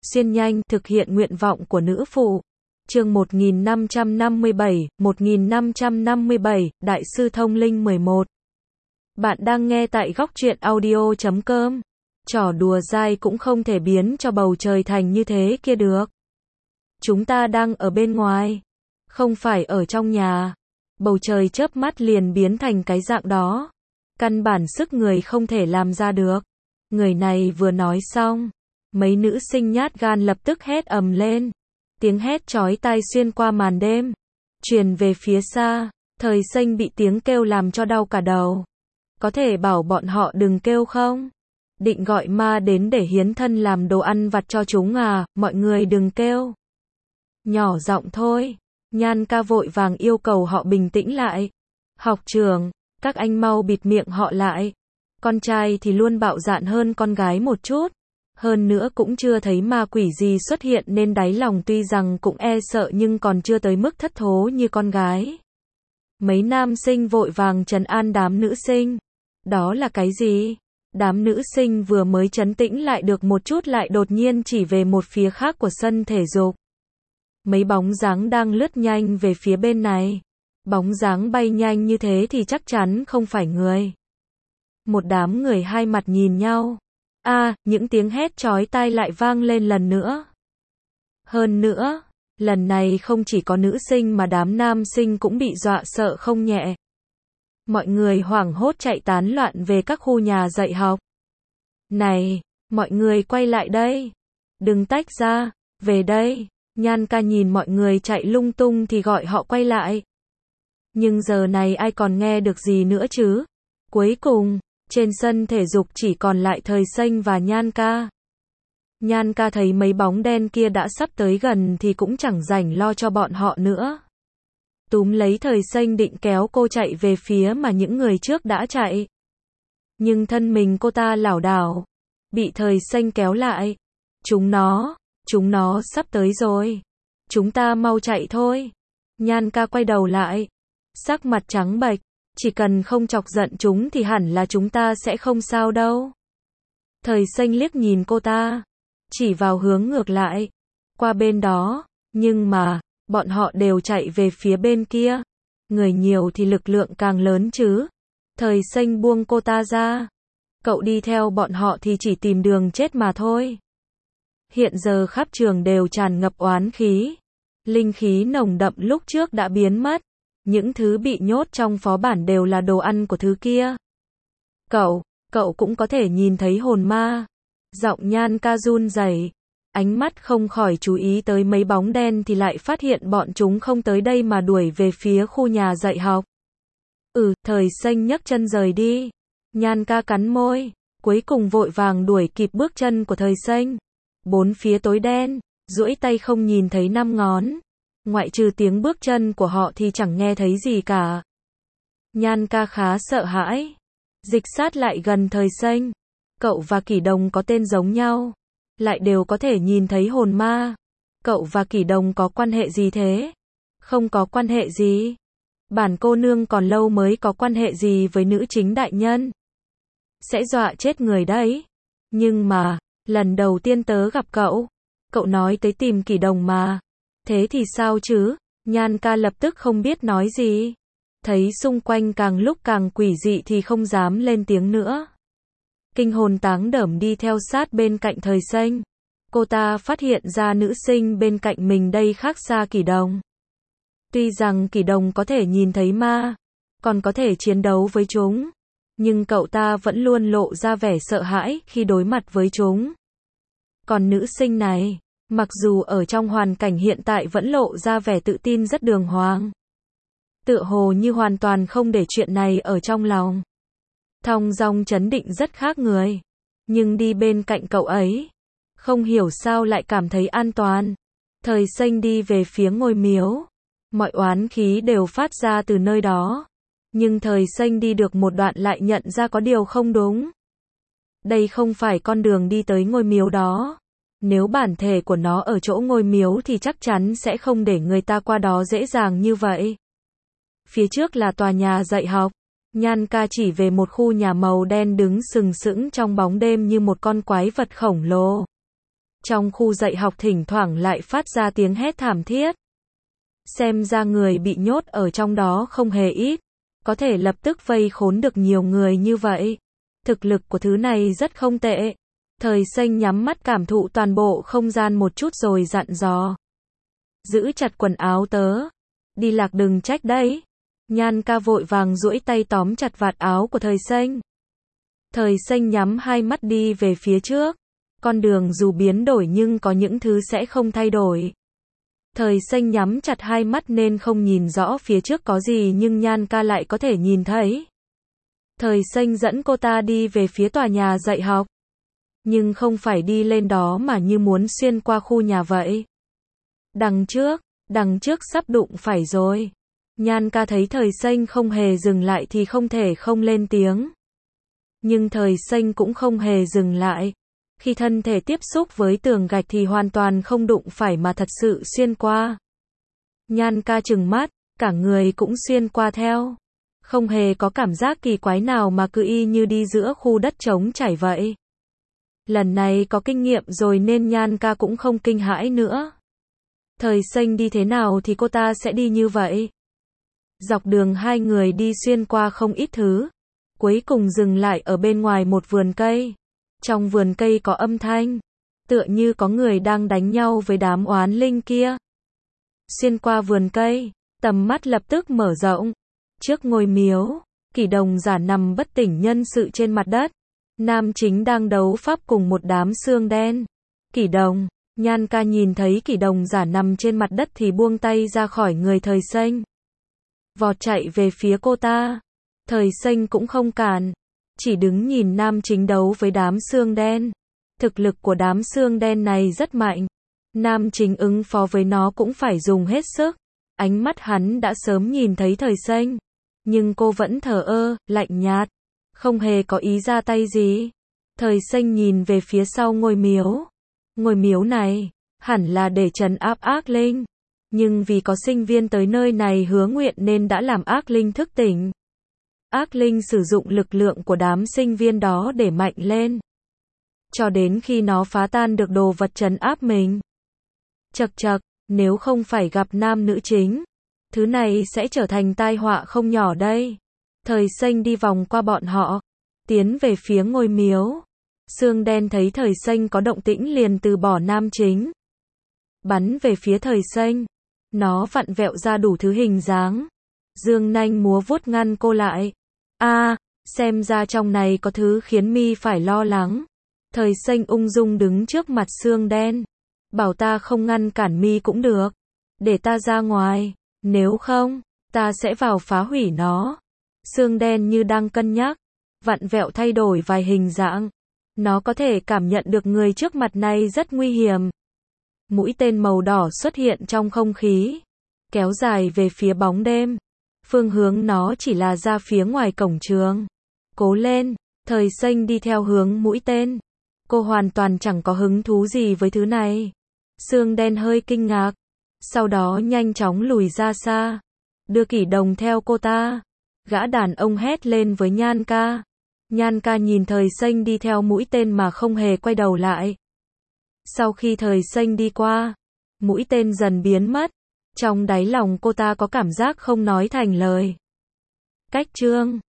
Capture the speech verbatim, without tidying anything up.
xuyên nhanh, thực hiện nguyện vọng của nữ phụ. Chương một nghìn năm trăm năm mươi bảy, một nghìn năm trăm năm mươi bảy, Đại sư Thông Linh mười một. Bạn đang nghe tại góc truyện audio chấm com. Trò đùa dai cũng không thể biến cho bầu trời thành như thế kia được. Chúng ta đang ở bên ngoài, không phải ở trong nhà. Bầu trời chớp mắt liền biến thành cái dạng đó. Căn bản sức người không thể làm ra được. Người này vừa nói xong, mấy nữ sinh nhát gan lập tức hét ầm lên. Tiếng hét chói tai xuyên qua màn đêm, truyền về phía xa. Thời Xanh bị tiếng kêu làm cho đau cả đầu. Có thể bảo bọn họ đừng kêu không? Định gọi ma đến để hiến thân làm đồ ăn vặt cho chúng à, mọi người đừng kêu. Nhỏ giọng thôi. Nhan ca vội vàng yêu cầu họ bình tĩnh lại. Học trường, các anh mau bịt miệng họ lại. Con trai thì luôn bạo dạn hơn con gái một chút. Hơn nữa cũng chưa thấy ma quỷ gì xuất hiện nên đáy lòng tuy rằng cũng e sợ nhưng còn chưa tới mức thất thố như con gái. Mấy nam sinh vội vàng trấn an đám nữ sinh. Đó là cái gì? Đám nữ sinh vừa mới trấn tĩnh lại được một chút lại đột nhiên chỉ về một phía khác của sân thể dục. Mấy bóng dáng đang lướt nhanh về phía bên này. Bóng dáng bay nhanh như thế thì chắc chắn không phải người. Một đám người hai mặt nhìn nhau. A, à, những tiếng hét chói tai lại vang lên lần nữa. Hơn nữa, lần này không chỉ có nữ sinh mà đám nam sinh cũng bị dọa sợ không nhẹ. Mọi người hoảng hốt chạy tán loạn về các khu nhà dạy học. Này, mọi người quay lại đây. Đừng tách ra, về đây. Nhan ca nhìn mọi người chạy lung tung thì gọi họ quay lại. Nhưng giờ này ai còn nghe được gì nữa chứ? Cuối cùng, trên sân thể dục chỉ còn lại Thời Xanh và Nhan ca. Nhan ca thấy mấy bóng đen kia đã sắp tới gần thì cũng chẳng rảnh lo cho bọn họ nữa. Túm lấy Thời Xanh định kéo cô chạy về phía mà những người trước đã chạy. Nhưng thân mình cô ta lảo đảo, bị Thời Xanh kéo lại. Chúng nó, chúng nó sắp tới rồi. Chúng ta mau chạy thôi. Nhan ca quay đầu lại, sắc mặt trắng bệch. Chỉ cần không chọc giận chúng thì hẳn là chúng ta sẽ không sao đâu. Thời Xanh liếc nhìn cô ta, chỉ vào hướng ngược lại, qua bên đó, nhưng mà, bọn họ đều chạy về phía bên kia. Người nhiều thì lực lượng càng lớn chứ. Thời Xanh buông cô ta ra. Cậu đi theo bọn họ thì chỉ tìm đường chết mà thôi. Hiện giờ khắp trường đều tràn ngập oán khí. Linh khí nồng đậm lúc trước đã biến mất. Những thứ bị nhốt trong phó bản đều là đồ ăn của thứ kia. Cậu, cậu cũng có thể nhìn thấy hồn ma. Giọng Nhan ca run rẩy, ánh mắt không khỏi chú ý tới mấy bóng đen thì lại phát hiện bọn chúng không tới đây mà đuổi về phía khu nhà dạy học. Ừ, Thời Xanh nhấc chân rời đi. Nhan ca cắn môi, cuối cùng vội vàng đuổi kịp bước chân của Thời Xanh. Bốn phía tối đen, duỗi tay không nhìn thấy năm ngón. Ngoại trừ tiếng bước chân của họ thì chẳng nghe thấy gì cả. Nhan ca khá sợ hãi. Dịch sát lại gần Thời Xanh. Cậu và Kỷ Đồng có tên giống nhau, lại đều có thể nhìn thấy hồn ma. Cậu và Kỷ Đồng có quan hệ gì thế? Không có quan hệ gì. Bản cô nương còn lâu mới có quan hệ gì với nữ chính đại nhân. Sẽ dọa chết người đấy. Nhưng mà, lần đầu tiên tớ gặp cậu, cậu nói tới tìm Kỷ Đồng mà. Thế thì sao chứ? Nhan ca lập tức không biết nói gì. Thấy xung quanh càng lúc càng quỷ dị thì không dám lên tiếng nữa. Kinh hồn táng đởm đi theo sát bên cạnh Thời Xanh. Cô ta phát hiện ra nữ sinh bên cạnh mình đây khác xa Kỷ Đồng. Tuy rằng Kỷ Đồng có thể nhìn thấy ma, còn có thể chiến đấu với chúng, nhưng cậu ta vẫn luôn lộ ra vẻ sợ hãi khi đối mặt với chúng. Còn nữ sinh này, mặc dù ở trong hoàn cảnh hiện tại vẫn lộ ra vẻ tự tin rất đường hoàng. Tựa hồ như hoàn toàn không để chuyện này ở trong lòng. Thong dong trấn định rất khác người. Nhưng đi bên cạnh cậu ấy, không hiểu sao lại cảm thấy an toàn. Thời Xanh đi về phía ngôi miếu. Mọi oán khí đều phát ra từ nơi đó. Nhưng Thời Xanh đi được một đoạn lại nhận ra có điều không đúng. Đây không phải con đường đi tới ngôi miếu đó. Nếu bản thể của nó ở chỗ ngôi miếu thì chắc chắn sẽ không để người ta qua đó dễ dàng như vậy. Phía trước là tòa nhà dạy học. Nhan ca chỉ về một khu nhà màu đen đứng sừng sững trong bóng đêm như một con quái vật khổng lồ. Trong khu dạy học thỉnh thoảng lại phát ra tiếng hét thảm thiết. Xem ra người bị nhốt ở trong đó không hề ít, có thể lập tức vây khốn được nhiều người như vậy. Thực lực của thứ này rất không tệ. Thời Xanh nhắm mắt cảm thụ toàn bộ không gian một chút rồi dặn dò. Giữ chặt quần áo tớ. Đi lạc đừng trách đấy. Nhan ca vội vàng duỗi tay tóm chặt vạt áo của Thời Xanh. Thời Xanh nhắm hai mắt đi về phía trước. Con đường dù biến đổi nhưng có những thứ sẽ không thay đổi. Thời Xanh nhắm chặt hai mắt nên không nhìn rõ phía trước có gì nhưng Nhan ca lại có thể nhìn thấy. Thời Xanh dẫn cô ta đi về phía tòa nhà dạy học. Nhưng không phải đi lên đó mà như muốn xuyên qua khu nhà vậy. Đằng trước, đằng trước sắp đụng phải rồi. Nhan ca thấy Thời Xanh không hề dừng lại thì không thể không lên tiếng. Nhưng Thời Xanh cũng không hề dừng lại. Khi thân thể tiếp xúc với tường gạch thì hoàn toàn không đụng phải mà thật sự xuyên qua. Nhan ca trừng mắt, cả người cũng xuyên qua theo. Không hề có cảm giác kỳ quái nào mà cứ y như đi giữa khu đất trống trải vậy. Lần này có kinh nghiệm rồi nên Nhan ca cũng không kinh hãi nữa. Thời Xanh đi thế nào thì cô ta sẽ đi như vậy. Dọc đường hai người đi xuyên qua không ít thứ. Cuối cùng dừng lại ở bên ngoài một vườn cây. Trong vườn cây có âm thanh. Tựa như có người đang đánh nhau với đám oán linh kia. Xuyên qua vườn cây, tầm mắt lập tức mở rộng. Trước ngôi miếu, Kỷ Đồng giả nằm bất tỉnh nhân sự trên mặt đất. Nam chính đang đấu pháp cùng một đám xương đen. Kỷ Đồng, Nhan ca nhìn thấy Kỷ Đồng giả nằm trên mặt đất thì buông tay ra khỏi người Thời Xanh. Vọt chạy về phía cô ta. Thời Xanh cũng không cản. Chỉ đứng nhìn nam chính đấu với đám xương đen. Thực lực của đám xương đen này rất mạnh. Nam chính ứng phó với nó cũng phải dùng hết sức. Ánh mắt hắn đã sớm nhìn thấy Thời Xanh. Nhưng cô vẫn thờ ơ, lạnh nhạt. Không hề có ý ra tay gì. Thời Xanh nhìn về phía sau ngôi miếu. Ngôi miếu này, hẳn là để trấn áp ác linh. Nhưng vì có sinh viên tới nơi này hứa nguyện nên đã làm ác linh thức tỉnh. Ác linh sử dụng lực lượng của đám sinh viên đó để mạnh lên. Cho đến khi nó phá tan được đồ vật trấn áp mình. Chậc chậc, nếu không phải gặp nam nữ chính, thứ này sẽ trở thành tai họa không nhỏ đây. Thời Xanh đi vòng qua bọn họ, tiến về phía ngôi miếu. Xương đen thấy Thời Xanh có động tĩnh liền từ bỏ nam chính. Bắn về phía Thời Xanh. Nó vặn vẹo ra đủ thứ hình dáng. Dương nanh múa vuốt ngăn cô lại. A, à, xem ra trong này có thứ khiến mi phải lo lắng. Thời Xanh ung dung đứng trước mặt xương đen. Bảo ta không ngăn cản mi cũng được. Để ta ra ngoài. Nếu không, ta sẽ vào phá hủy nó. Xương đen như đang cân nhắc. Vặn vẹo thay đổi vài hình dạng. Nó có thể cảm nhận được người trước mặt này rất nguy hiểm. Mũi tên màu đỏ xuất hiện trong không khí. Kéo dài về phía bóng đêm. Phương hướng nó chỉ là ra phía ngoài cổng trường. Cố lên, Thời Xanh đi theo hướng mũi tên. Cô hoàn toàn chẳng có hứng thú gì với thứ này. Xương đen hơi kinh ngạc. Sau đó nhanh chóng lùi ra xa. Đưa Kỷ Đồng theo cô ta. Gã đàn ông hét lên với Nhan ca. Nhan ca nhìn Thời Xanh đi theo mũi tên mà không hề quay đầu lại. Sau khi Thời Xanh đi qua, mũi tên dần biến mất. Trong đáy lòng cô ta có cảm giác không nói thành lời. Cách chương